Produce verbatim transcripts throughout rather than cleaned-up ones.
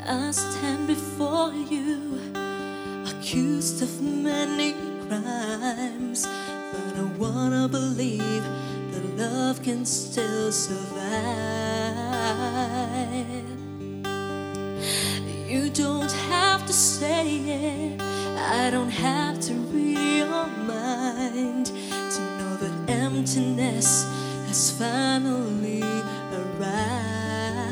I stand before you, accused of many crimes, but I wanna believe that love can still survive. You don't have to say it, I don't have to read your mind to know that emptiness has finally arrived.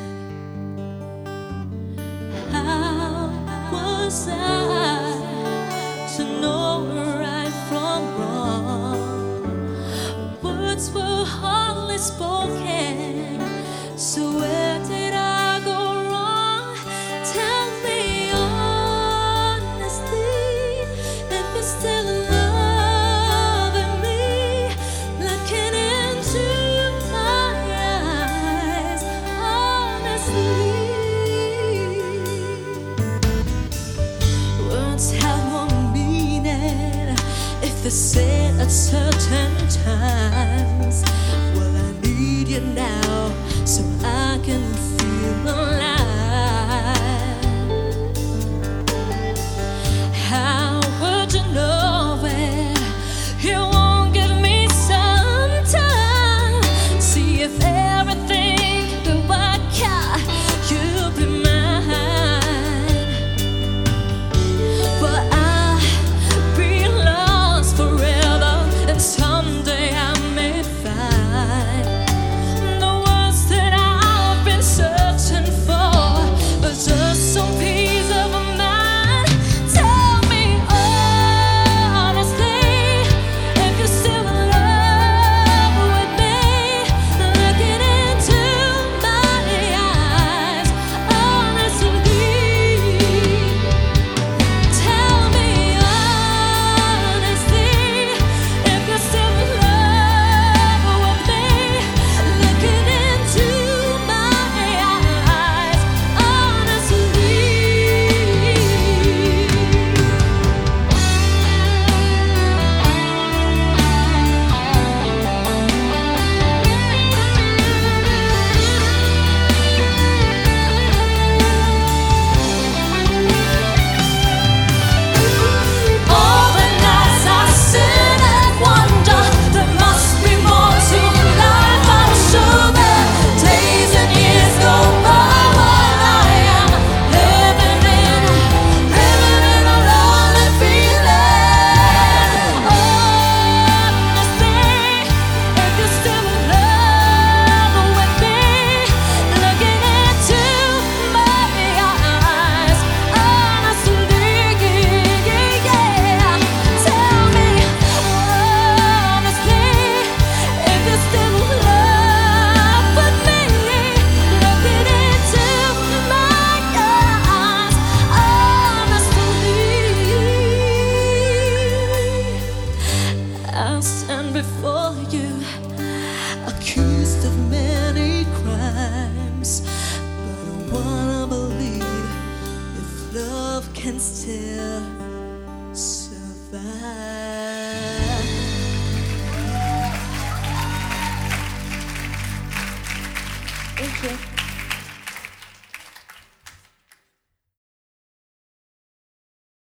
How was I to know right from wrong? Words were hardly spoken, so where did I go wrong? Tell me honestly if you're still loving me, looking into my eyes honestly. Words have more meaning if they're said at certain times. Well, I need you now so I can feel alive. How would you know it? You won't give me some time. See if everything will work out, you'll be mine. But I'll be lost forever, and someday I may find the words that I've been searching for, but just some peace of mind. Tell me honestly if you're still in love with me, looking into my eyes honestly. Tell me honestly if you're still in love with me, looking into my eyes honestly. All the nights I sit and wonder, there must be more to life. I'm sure that days and years go by while I am living in, living in a lonely feeling. Honestly, if you're still in love with me, looking into my eyes honestly, yeah. Tell me honestly if you're still in love with me, looking into my eyes honestly. I'll stand before you, accused of many crimes, but I wanna believe if love can still survive. Thank you.